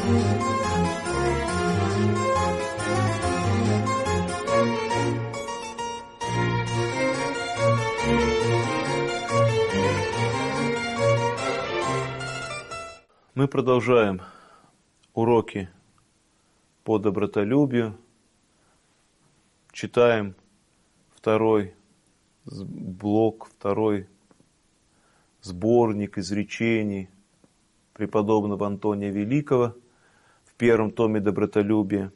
Мы продолжаем уроки по добротолюбию, читаем второй блок, второй сборник изречений преподобного Антония Великого в первом томе «Добротолюбие».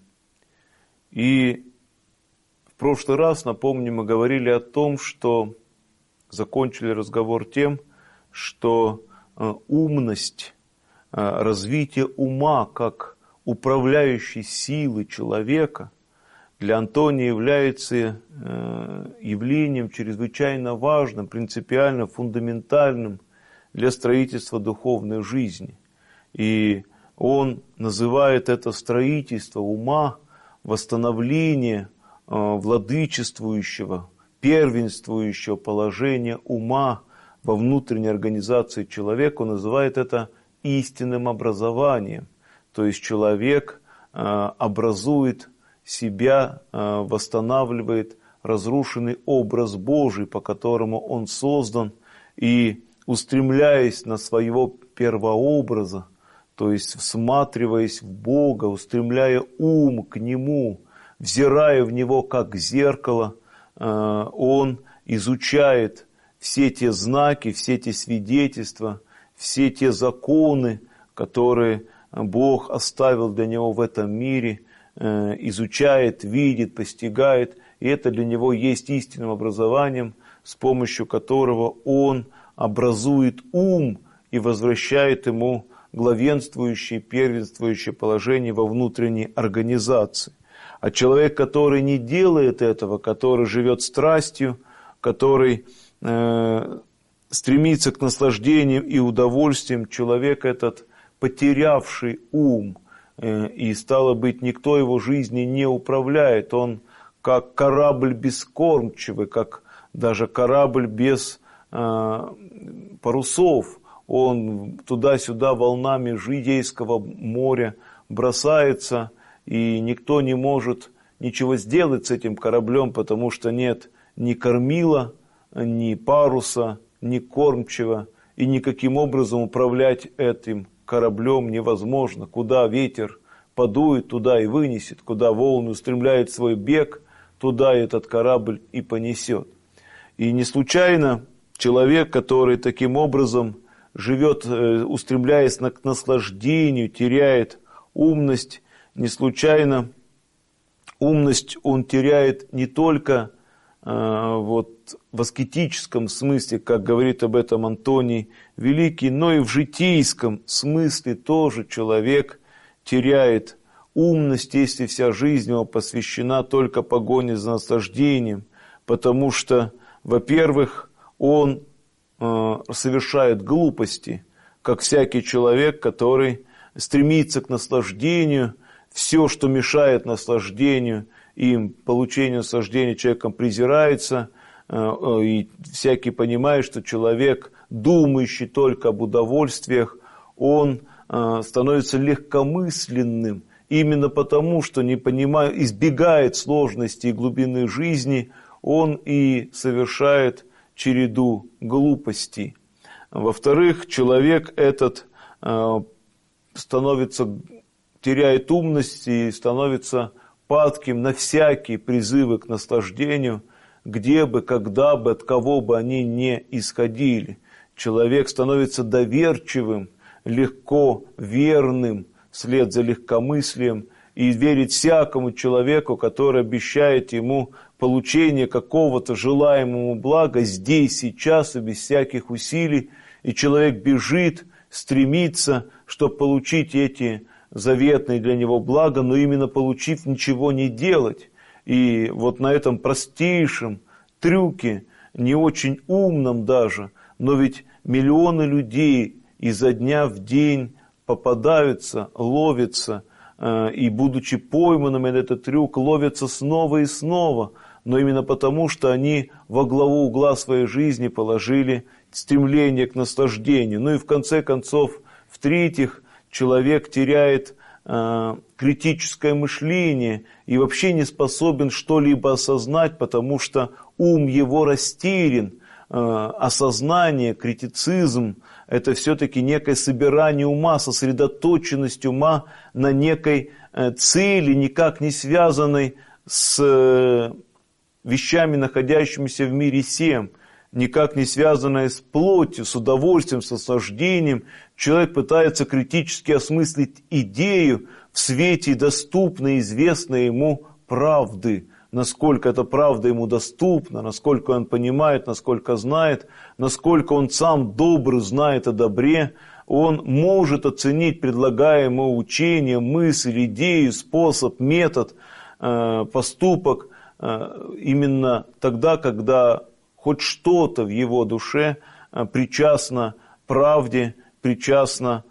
И в прошлый раз, напомню, мы говорили о том, что закончили разговор тем, что умность, развитие ума как управляющей силы человека для Антония является явлением чрезвычайно важным, принципиально фундаментальным для строительства духовной жизни. И он называет это строительство ума, восстановление владычествующего, первенствующего положения ума во внутренней организации человека, он называет это истинным образованием. То есть человек образует себя, восстанавливает разрушенный образ Божий, по которому он создан, и устремляясь на своего первообраза, то есть всматриваясь в Бога, устремляя ум к Нему, взирая в Него как зеркало, он изучает все те знаки, все те свидетельства, все те законы, которые Бог оставил для него в этом мире, изучает, видит, постигает, и это для него есть истинным образованием, с помощью которого он образует ум и возвращает ему главенствующее, первенствующее положение во внутренней организации. А человек, который не делает этого, который живет страстью, который стремится к наслаждениям и удовольствиям, человек этот, потерявший ум, и стало быть, никто его жизни не управляет, он как корабль бескормчивый, как даже корабль без парусов, он туда-сюда волнами житейского моря бросается, и никто не может ничего сделать с этим кораблем, потому что нет ни кормила, ни паруса, ни кормчего, и никаким образом управлять этим кораблем невозможно. Куда ветер подует, туда и вынесет, куда волны устремляет свой бег, туда этот корабль и понесет. И не случайно человек, который таким образом живет, устремляясь к наслаждению, теряет умность, не случайно умность он теряет не только в аскетическом смысле, как говорит об этом Антоний Великий, но и в житейском смысле тоже человек теряет умность, если вся жизнь его посвящена только погоне за наслаждением, потому что, во-первых, он совершает глупости, как всякий человек, который стремится к наслаждению, все, что мешает наслаждению, им получение наслаждения человеком презирается, и всякий понимает, что человек, думающий только об удовольствиях, он становится легкомысленным, именно потому, что не понимает, избегает сложности и глубины жизни, он и совершает череду глупостей. Во-вторых, человек этот теряет умность и становится падким на всякие призывы к наслаждению, где бы, когда бы, от кого бы они ни исходили. Человек становится доверчивым, легко верным вслед за легкомыслием и верит всякому человеку, который обещает ему получение какого-то желаемого блага здесь, сейчас и без всяких усилий. И человек бежит, стремится, чтобы получить эти заветные для него блага, но именно получив, ничего не делать. И вот на этом простейшем трюке, не очень умном даже, но ведь миллионы людей изо дня в день попадаются, ловятся, и, будучи пойманными на этот трюк, ловятся снова и снова, но именно потому, что они во главу угла своей жизни положили стремление к наслаждению. Ну и в конце концов, в-третьих, человек теряет критическое мышление и вообще не способен что-либо осознать, потому что ум его растерян. Осознание, критицизм – это все-таки некое собирание ума, сосредоточенность ума на некой цели, никак не связанной с вещами, находящимися в мире сем, никак не связанной с плотью, с удовольствием, с наслаждением. Человек пытается критически осмыслить идею в свете доступной, известной ему правды. Насколько эта правда ему доступна, насколько он понимает, насколько знает, насколько он сам добр, знает о добре, он может оценить предлагаемое учение, мысль, идею, способ, метод, поступок именно тогда, когда хоть что-то в его душе причастно правде, причастно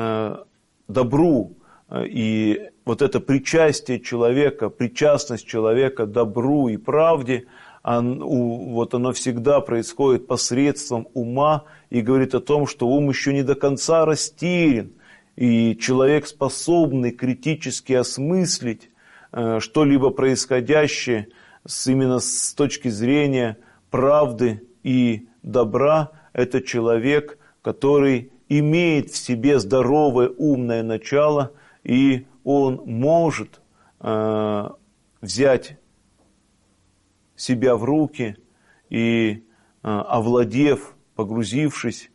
добру. И вот это причастие человека, причастность человека добру и правде, вот оно всегда происходит посредством ума и говорит о том, что ум еще не до конца растерян. И человек, способный критически осмыслить что-либо происходящее именно с точки зрения правды и добра, это человек, который имеет в себе здоровое умное начало, и он может взять себя в руки и, овладев, погрузившись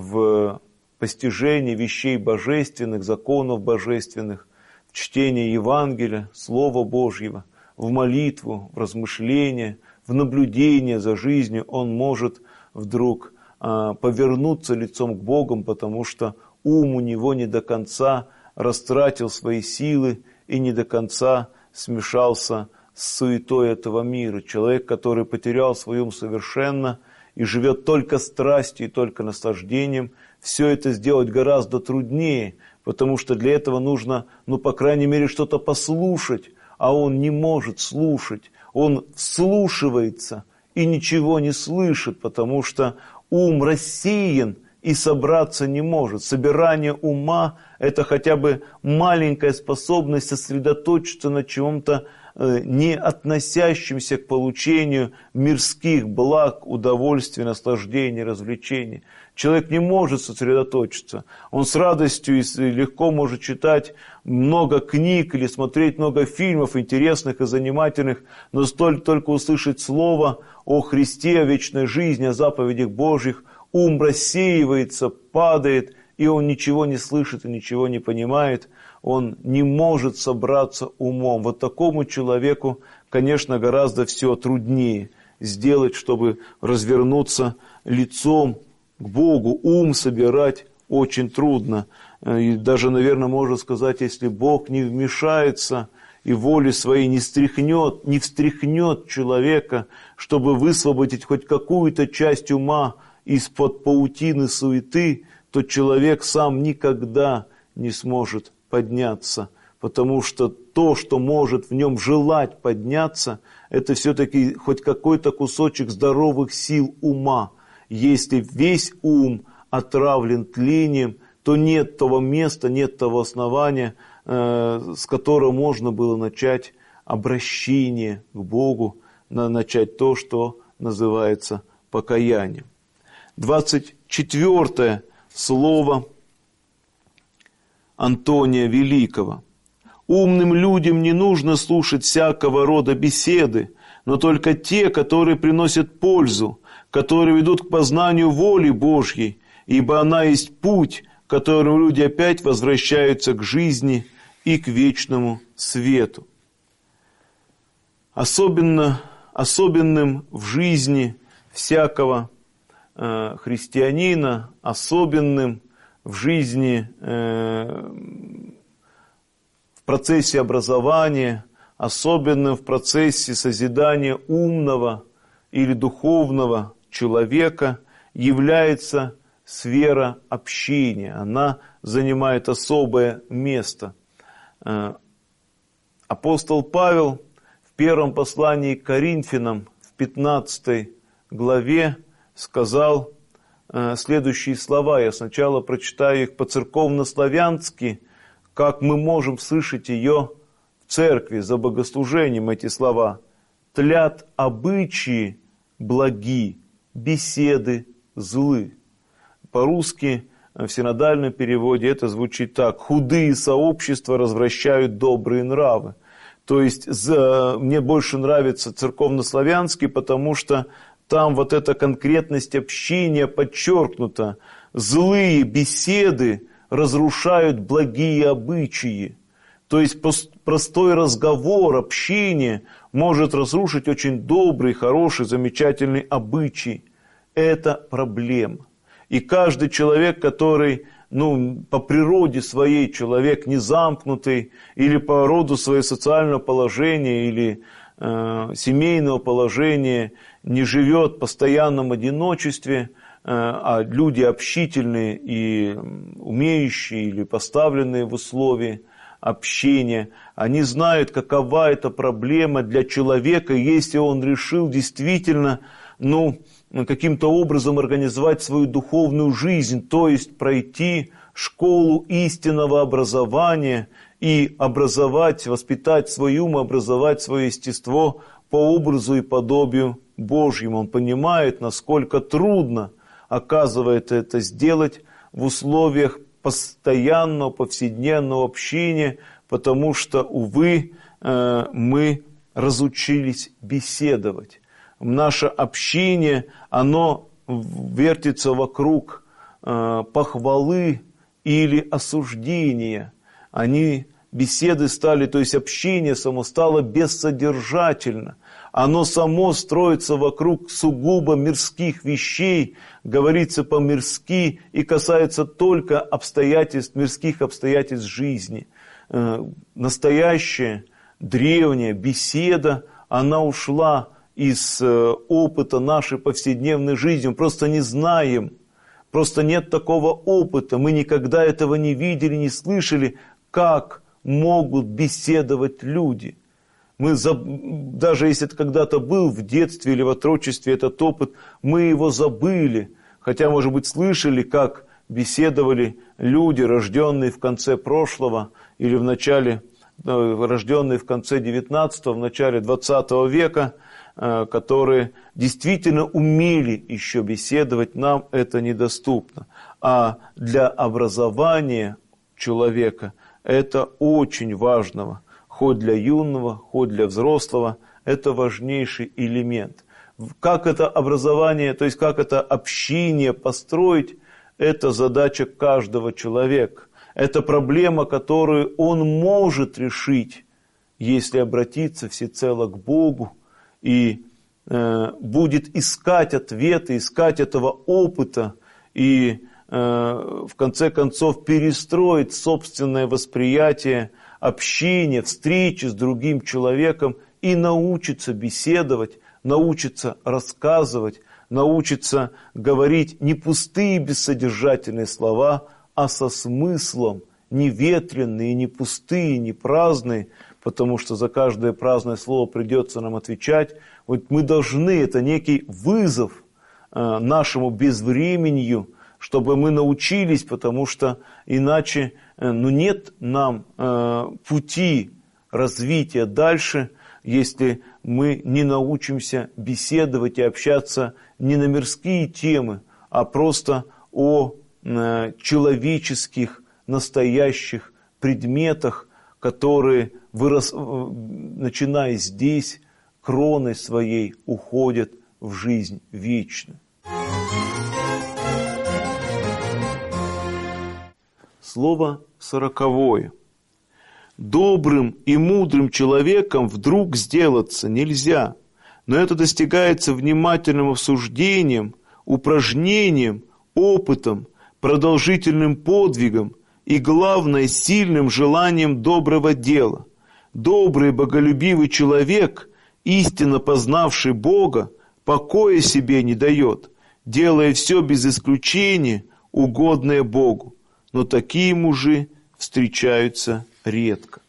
в постижение вещей божественных, законов божественных, в чтение Евангелия, Слова Божьего, в молитву, в размышление, в наблюдение за жизнью, он может вдруг повернуться лицом к Богу, потому что ум у него не до конца растратил свои силы и не до конца смешался с суетой этого мира. Человек, который потерял свой ум совершенно и живет только страстью и только наслаждением, все это сделать гораздо труднее, потому что для этого нужно, по крайней мере, что-то послушать, а он не может слушать. Он вслушивается и ничего не слышит, потому что ум рассеян и собраться не может. Собирание ума – это хотя бы маленькая способность сосредоточиться на чем-то не относящемся к получению мирских благ, удовольствий, наслаждений, развлечений. Человек не может сосредоточиться. Он с радостью и легко может читать много книг или смотреть много фильмов интересных и занимательных, но только услышать слово о Христе, о вечной жизни, о заповедях Божьих, ум рассеивается, падает, и он ничего не слышит и ничего не понимает. Он не может собраться умом. Вот такому человеку, конечно, гораздо все труднее сделать, чтобы развернуться лицом к Богу. Ум собирать очень трудно. И даже, наверное, можно сказать, если Бог не вмешается и воли своей не встряхнет человека, чтобы высвободить хоть какую-то часть ума из-под паутины суеты, то человек сам никогда не сможет подняться, потому что то, что может в нем желать подняться, это все-таки хоть какой-то кусочек здоровых сил ума. Если весь ум отравлен тлением, то нет того места, нет того основания, с которого можно было начать обращение к Богу, начать то, что называется покаянием. 24 слово Антония Великого. «Умным людям не нужно слушать всякого рода беседы, но только те, которые приносят пользу, которые ведут к познанию воли Божьей, ибо она есть путь, которым люди опять возвращаются к жизни и к вечному свету». Особенным в жизни всякого христианина, особенным в жизни, в процессе образования, особенным в процессе созидания умного или духовного человека является сфера общения. Она занимает особое место. Апостол Павел в первом послании к Коринфянам в 15 главе сказал следующие слова. Я сначала прочитаю их по-церковно-славянски, как мы можем слышать ее в церкви за богослужением, эти слова. «Тлят обычаи благи, беседы злы». По-русски в синодальном переводе это звучит так: «Худые сообщества развращают добрые нравы». То есть мне больше нравится церковнославянский, потому что там вот эта конкретность общения подчеркнута. Злые беседы разрушают благие обычаи. То есть простой разговор, общение может разрушить очень добрый, хороший, замечательный обычай. Это проблема. И каждый человек, который по природе своей человек не замкнутый, или по роду своего социального положения, или семейного положения, не живет в постоянном одиночестве, а люди общительные и умеющие, или поставленные в условия общения, они знают, какова эта проблема для человека, если он решил действительно, каким-то образом организовать свою духовную жизнь, то есть пройти школу истинного образования и воспитать свой ум, образовать свое естество по образу и подобию Божьему. Он понимает, насколько трудно, оказывается, это сделать в условиях постоянного, повседневного общения, потому что, увы, мы разучились беседовать. Наше общение, оно вертится вокруг похвалы или осуждения. Беседы стали, то есть общение само стало бессодержательно. Оно само строится вокруг сугубо мирских вещей, говорится по-мирски и касается только мирских обстоятельств жизни. Настоящая, древняя беседа, она ушла из опыта нашей повседневной жизни. Мы просто не знаем, просто нет такого опыта. Мы никогда этого не видели, не слышали, как могут беседовать люди. Даже если это когда-то был в детстве или в отрочестве этот опыт, мы его забыли. Хотя, может быть, слышали, как беседовали люди, рожденные в конце прошлого или рожденные в конце 19-го, в начале 20 века, которые действительно умели еще беседовать, нам это недоступно. А для образования человека это очень важного, хоть для юного, хоть для взрослого, это важнейший элемент. Как это образование, то есть как это общение построить, это задача каждого человека. Это проблема, которую он может решить, если обратиться всецело к Богу и будет искать ответы, искать этого опыта и в конце концов перестроить собственное восприятие общения, встречи с другим человеком и научиться беседовать, научиться рассказывать, научиться говорить не пустые бессодержательные слова, а со смыслом, не ветреные, не пустые, не праздные, потому что за каждое праздное слово придется нам отвечать. Вот мы должны, это некий вызов нашему безвременью, чтобы мы научились, потому что иначе нет нам пути развития дальше, если мы не научимся беседовать и общаться не на мирские темы, а просто о человеческих, настоящих предметах, которые, начиная здесь, кроной своей уходят в жизнь вечную. Слово 40. Добрым и мудрым человеком вдруг сделаться нельзя, но это достигается внимательным обсуждением, упражнением, опытом, продолжительным подвигом и, главное, сильным желанием доброго дела. Добрый, боголюбивый человек, истинно познавший Бога, покоя себе не дает, делая все без исключения, угодное Богу. Но такие мужи встречаются редко.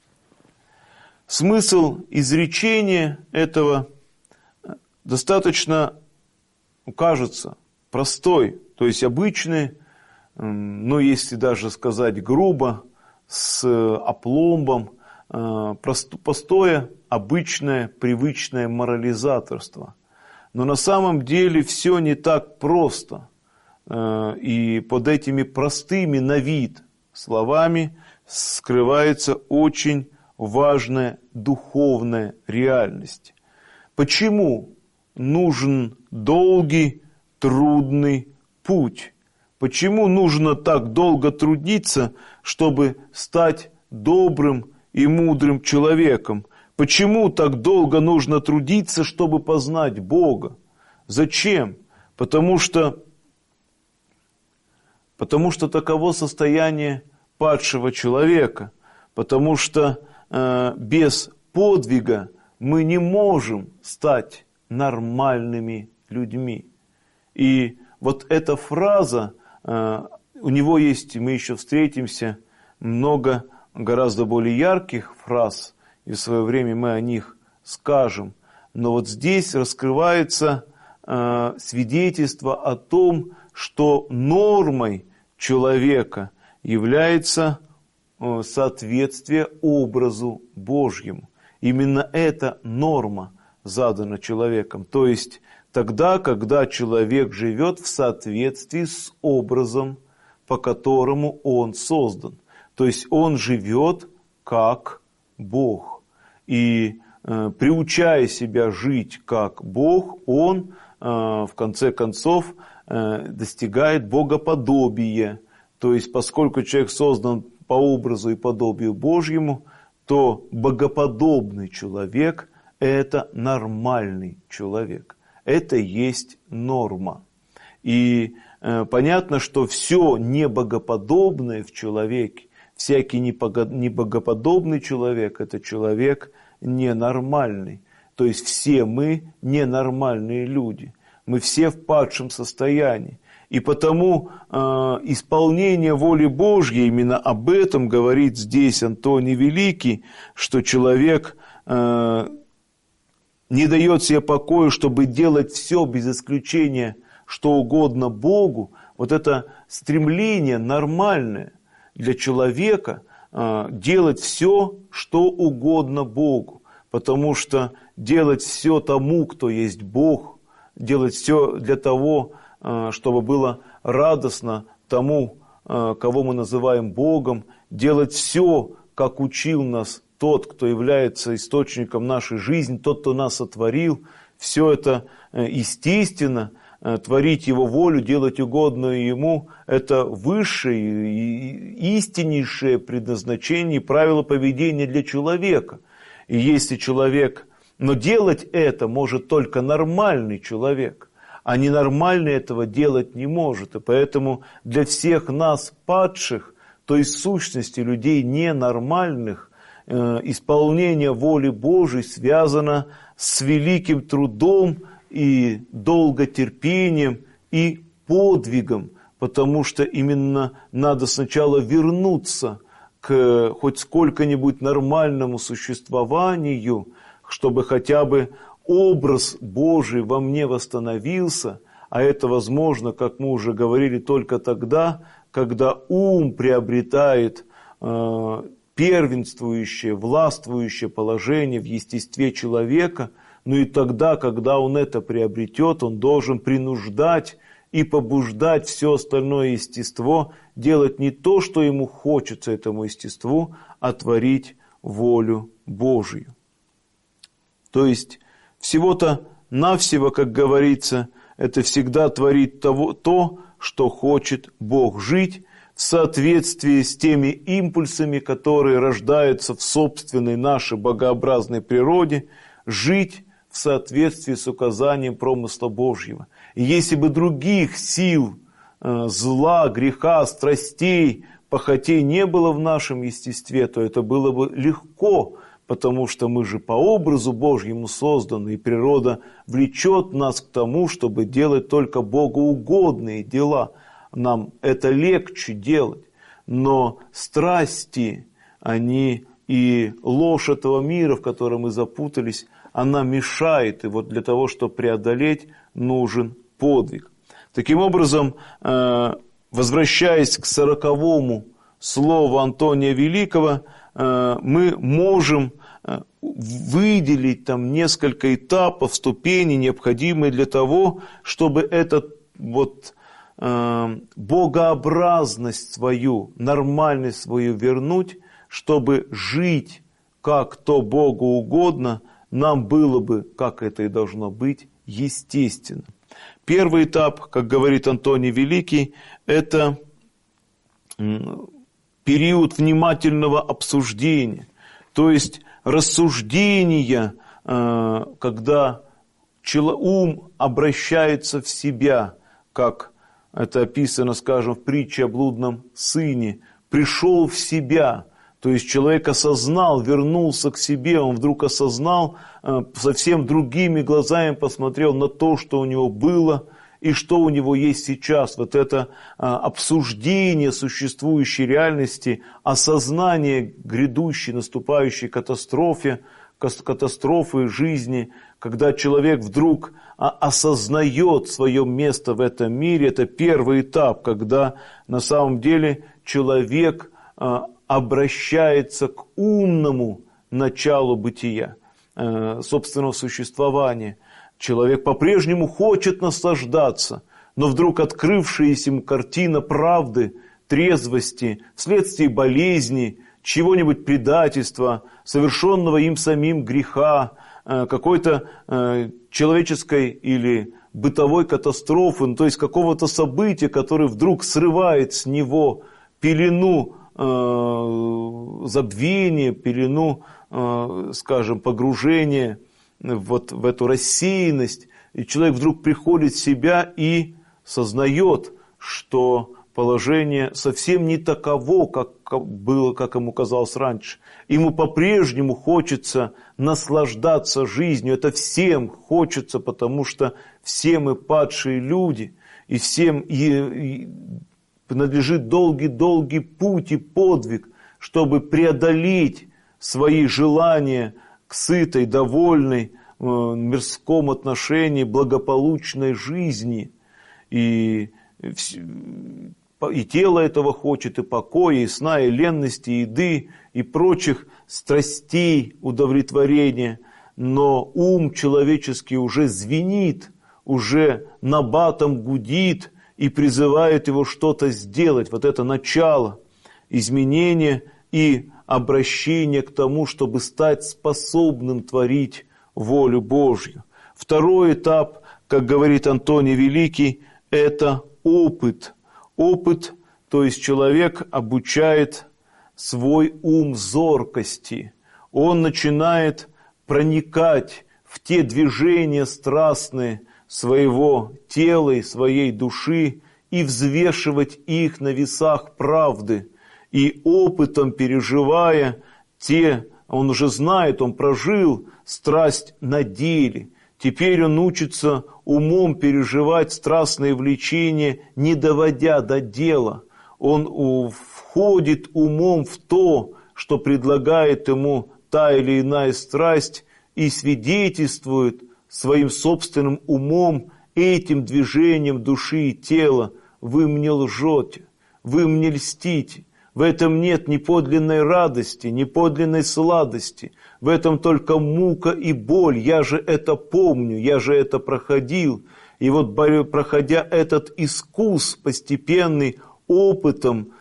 Смысл изречения этого достаточно, кажется, простой, то есть обычный, но если даже сказать грубо, с опломбом, простое, обычное, привычное морализаторство. Но на самом деле все не так просто. И под этими простыми на вид словами скрывается очень важная духовная реальность. Почему нужен долгий, трудный путь? Почему нужно так долго трудиться, чтобы стать добрым и мудрым человеком? Почему так долго нужно трудиться, чтобы познать Бога? Зачем? Потому что таково состояние падшего человека. Потому что без подвига мы не можем стать нормальными людьми. И вот эта фраза, у него есть, мы еще встретимся, много гораздо более ярких фраз, и в свое время мы о них скажем. Но вот здесь раскрывается свидетельство о том, что нормой человека является соответствие образу Божьему. Именно эта норма задана человеком. То есть тогда, когда человек живет в соответствии с образом, по которому он создан. То есть он живет как Бог. И приучая себя жить как Бог, он в конце концов достигает богоподобия. То есть поскольку человек создан по образу и подобию Божьему, то богоподобный человек – это нормальный человек. Это есть норма. И понятно, что все небогоподобное в человеке, всякий небогоподобный человек – это человек ненормальный. То есть все мы ненормальные люди. Мы все в падшем состоянии. И потому исполнение воли Божьей, именно об этом говорит здесь Антоний Великий, что человек не дает себе покоя, чтобы делать все без исключения, что угодно Богу. Вот это стремление нормальное для человека делать все, что угодно Богу. Потому что делать все тому, кто есть Бог, делать все для того, чтобы было радостно тому, кого мы называем Богом, делать все, как учил нас тот, кто является источником нашей жизни, тот, кто нас сотворил, все это естественно, творить Его волю, делать угодное Ему, это высшее и истиннейшее предназначение и правило поведения для человека. И если человек, но делать это может только нормальный человек, а ненормальный этого делать не может. И поэтому для всех нас, падших, то есть в сущности людей ненормальных, исполнение воли Божией связано с великим трудом и долготерпением и подвигом, потому что именно надо сначала вернуться к хоть сколько-нибудь нормальному существованию, чтобы хотя бы образ Божий во мне восстановился, а это возможно, как мы уже говорили, только тогда, когда ум приобретает первенствующее, властвующее положение в естестве человека, но и тогда, когда он это приобретет, он должен принуждать и побуждать все остальное естество делать не то, что ему хочется этому естеству, а творить волю Божию. То есть всего-то навсего, как говорится, это всегда творит то, что хочет Бог, жить в соответствии с теми импульсами, которые рождаются в собственной нашей богообразной природе, жить в соответствии с указанием промысла Божьего. И если бы других сил, зла, греха, страстей, похотей не было в нашем естестве, то это было бы легко, потому что мы же по образу Божьему созданы, и природа влечет нас к тому, чтобы делать только богоугодные дела. Нам это легче делать. Но страсти, они и ложь этого мира, в котором мы запутались, она мешает. И вот для того, чтобы преодолеть, нужен подвиг. Таким образом, возвращаясь к 40-му слова Антония Великого, мы можем выделить там несколько этапов, ступеней, необходимые для того, чтобы этот богообразность свою, нормальность свою вернуть, чтобы жить как то Богу угодно, нам было бы, как это и должно быть, естественно. Первый этап, как говорит Антоний Великий, это период внимательного обсуждения, то есть рассуждения, когда ум обращается в себя, как это описано, скажем, в притче о блудном сыне, пришел в себя, то есть человек осознал, вернулся к себе, он вдруг осознал, совсем другими глазами посмотрел на то, что у него было и что у него есть сейчас. Вот это обсуждение существующей реальности, осознание грядущей, наступающей катастрофы жизни, когда человек вдруг осознает свое место в этом мире, это первый этап, когда на самом деле человек обращается к умному началу бытия, собственного существования. Человек по-прежнему хочет наслаждаться, но вдруг открывшаяся ему картина правды, трезвости, вследствие болезни, чего-нибудь предательства, совершенного им самим греха, какой-то человеческой или бытовой катастрофы, то есть какого-то события, которое вдруг срывает с него пелену забвения, пелену, скажем, погружения в эту рассеянность, и человек вдруг приходит в себя и сознает, что положение совсем не таково, как было, как ему казалось раньше. Ему по-прежнему хочется наслаждаться жизнью. Это всем хочется, потому что все мы падшие люди, и всем принадлежит долгий путь и подвиг, чтобы преодолеть свои желания к сытой, довольной, мирском отношении, благополучной жизни. И тело этого хочет, и покоя, и сна, и ленности, и еды, и прочих страстей удовлетворения. Но ум человеческий уже звенит, уже набатом гудит и призывает его что-то сделать. Вот это начало изменения и обращения к тому, чтобы стать способным творить волю Божью. Второй этап, как говорит Антоний Великий, это опыт. Опыт, то есть человек обучает свой ум зоркости. Он начинает проникать в те движения страстные своего тела и своей души и взвешивать их на весах правды. И опытом переживая он уже знает, он прожил страсть на деле. Теперь он учится умом переживать страстные влечения, не доводя до дела. Он входит умом в то, что предлагает ему та или иная страсть, и свидетельствует своим собственным умом, этим движением души и тела: вы мне лжете, вы мне льстите. В этом нет ни подлинной радости, ни подлинной сладости. В этом только мука и боль. Я же это помню, я же это проходил. И вот, проходя этот искус постепенный, опытом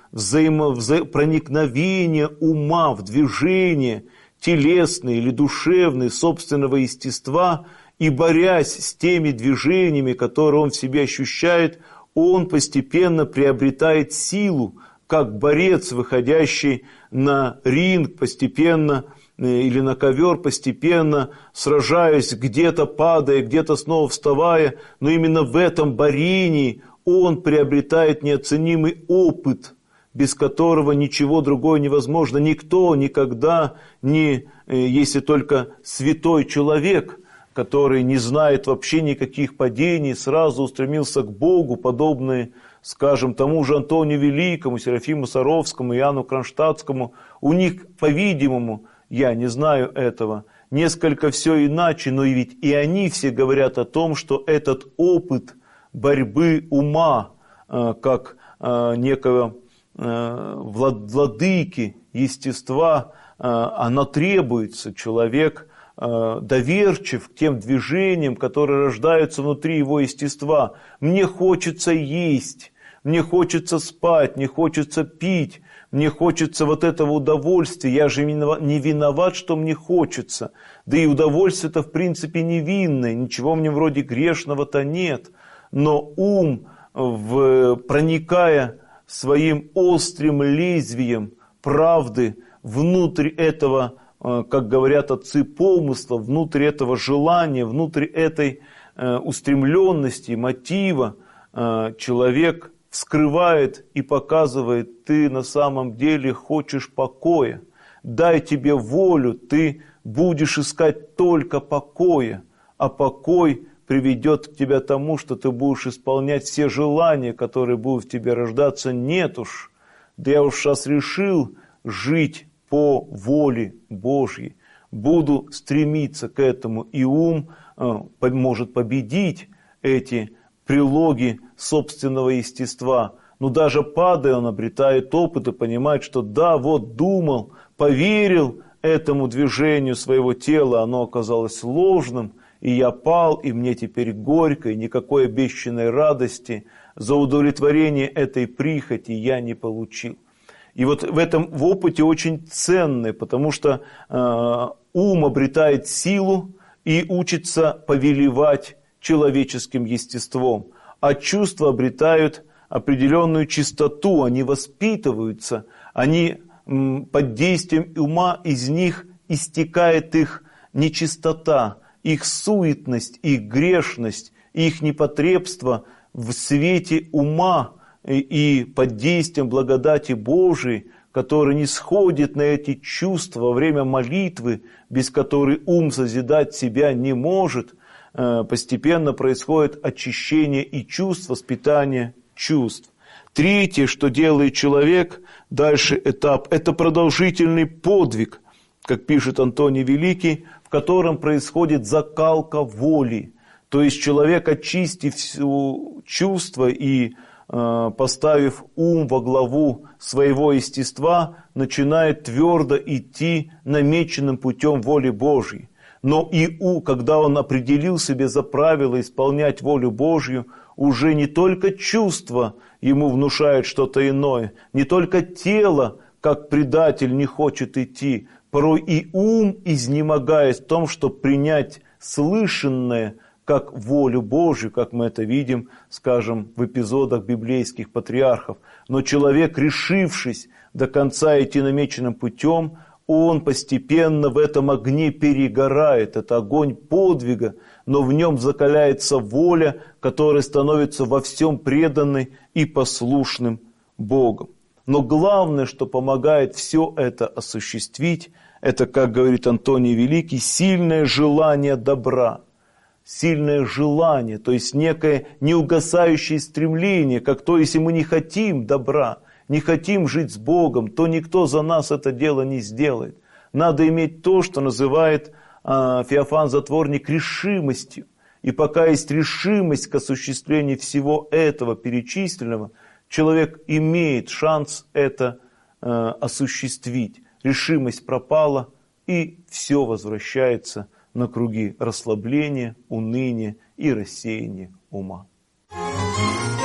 проникновения ума в движение телесное или душевное собственного естества, и борясь с теми движениями, которые он в себе ощущает, он постепенно приобретает силу, как борец, выходящий на ринг постепенно, или на ковер постепенно, сражаясь, где-то падая, где-то снова вставая, но именно в этом борении он приобретает неоценимый опыт, без которого ничего другое невозможно. Никто никогда не, если только святой человек, который не знает вообще никаких падений, сразу устремился к Богу, подобные, скажем, тому же Антонию Великому, Серафиму Саровскому, Иоанну Кронштадтскому, у них, по-видимому, я не знаю этого, несколько все иначе, но ведь и они все говорят о том, что этот опыт борьбы ума, как некого владыки естества, оно требуется. Человек доверчив к тем движениям, которые рождаются внутри его естества. Мне хочется есть, мне хочется спать, мне хочется пить, мне хочется вот этого удовольствия. Я же не виноват, что мне хочется. Да и удовольствие-то в принципе невинное, ничего в нем вроде грешного-то нет. Но ум, проникая своим острым лезвием правды внутрь этого, как говорят отцы, помысла, внутрь этого желания, внутрь этой устремленности, мотива, человек вскрывает и показывает: ты на самом деле хочешь покоя, дай тебе волю, ты будешь искать только покоя, а покой приведет к тебе тому, что ты будешь исполнять все желания, которые будут в тебе рождаться. Нет уж, да я уж сейчас решил жить по воле Божьей, буду стремиться к этому, и ум может победить эти прилоги собственного естества. Но даже падая, он обретает опыт и понимает, что да, вот думал, поверил этому движению своего тела, оно оказалось ложным, и я пал, и мне теперь горько, и никакой обещанной радости за удовлетворение этой прихоти я не получил. И вот в опыте очень ценный, потому что ум обретает силу и учится повелевать человеческим естеством, а чувства обретают определенную чистоту, они воспитываются, они под действием ума, из них истекает их нечистота, их суетность, их грешность, их непотребство в свете ума и под действием благодати Божией, который не сходит на эти чувства во время молитвы, без которой ум созидать себя не может. Постепенно происходит очищение и чувств, воспитание чувств. Третье, что делает человек, дальше этап, это продолжительный подвиг, как пишет Антоний Великий, в котором происходит закалка воли. То есть человек, очистив чувства и поставив ум во главу своего естества, начинает твердо идти намеченным путем воли Божьей. Но и когда он определил себе за правило исполнять волю Божью, уже не только чувства ему внушают что-то иное, не только тело, как предатель, не хочет идти, порой и ум изнемогает в том, чтобы принять слышанное как волю Божию, как мы это видим, скажем, в эпизодах библейских патриархов. Но человек, решившись до конца идти намеченным путем, он постепенно в этом огне перегорает. Это огонь подвига, но в нем закаляется воля, которая становится во всем преданной и послушным Богом. Но главное, что помогает все это осуществить, это, как говорит Антоний Великий, сильное желание добра. Сильное желание, то есть некое неугасающее стремление, как то, если мы не хотим добра, не хотим жить с Богом, то никто за нас это дело не сделает. Надо иметь то, что называет Феофан Затворник решимостью. И пока есть решимость к осуществлению всего этого перечисленного, человек имеет шанс это осуществить. Решимость пропала, и все возвращается на круги расслабления, уныния и рассеяния ума.